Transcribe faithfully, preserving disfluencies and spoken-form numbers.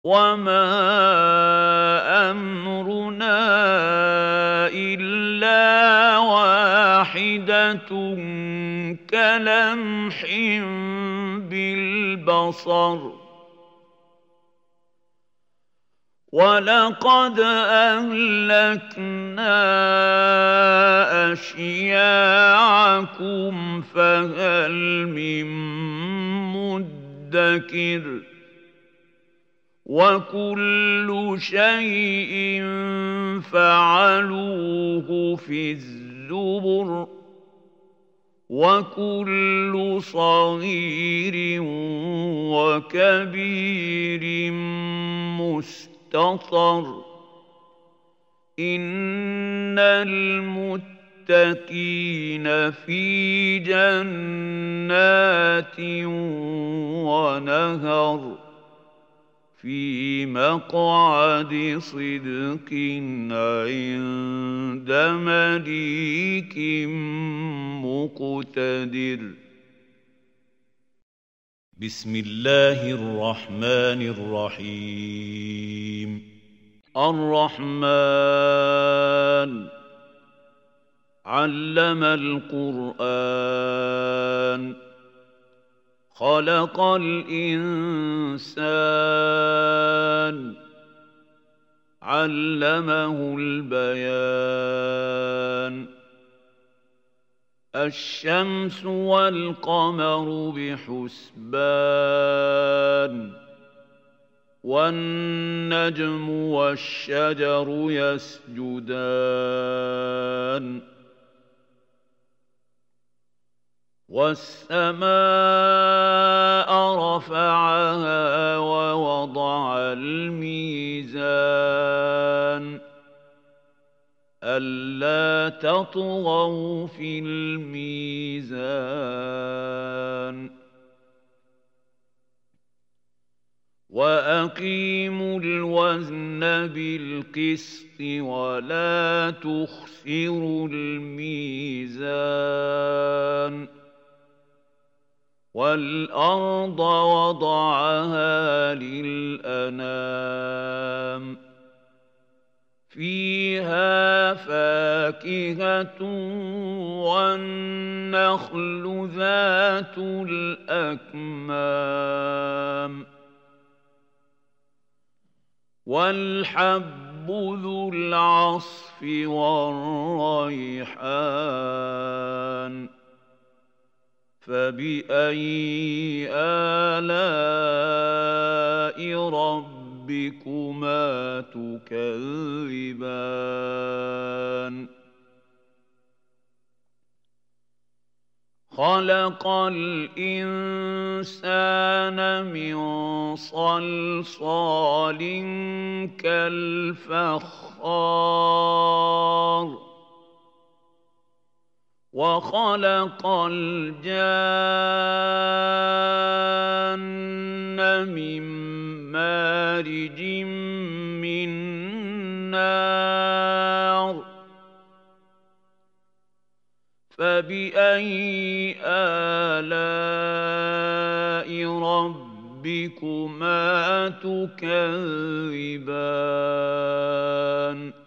وَمَا أَمْرُنَا إِلَّا وَاحِدَةٌ كَلَمْحٍ بِالْبَصَرِ وَلَقَدْ أَهْلَكْنَا أَشْيَاعَكُمْ فَهَلْ مِن مُّدَّكِرٍ وَكُلُّ شَيْءٍ فَعَلُوهُ فِي الزُّبُرِ وَكُلُّ صَغِيرٍ وَكَبِيرٍ مُسْتَطَرٌ إِنَّ الْمُتَّقِينَ فِي جَنَّاتٍ وَنَهَرٍ في مقعد صدق عند مليك مقتدر. بسم الله الرحمن الرحيم. الرحمن علم القرآن خلق الإنسان علمه البيان الشمس والقمر بحسبان والنجم والشجر يسجدان وَالسَّمَاءَ رَفَعَهَا وَوَضَعَ الْمِيزَانَ أَلَّا تَطْغَوْا فِي الْمِيزَانِ وَأَقِيمُوا الْوَزْنَ بِالْقِسْطِ وَلَا تُخْسِرُوا الْمِيزَانَ وَالْأَرْضَ وَضَعَهَا لِلْأَنَامِ فِيهَا فَاكِهَةٌ وَالنَّخْلُ ذَاتُ الْأَكْمَامِ وَالْحَبُّ ذُو الْعَصْفِ وَالرَّيْحَانُ فَبِأَيِّ آلَاءِ رَبِّكُمَا تُكَذِّبَانِ خَلَقَ الْإِنسَانَ مِنْ صَلْصَالٍ كَالْفَخَّارِ وَخَلَقَ الْجَانَّ مِنْ مَارِجٍ مِّن نَّارٍ فَبِأَيِّ آلَاءِ رَبِّكُمَا تُكَذِّبَانِ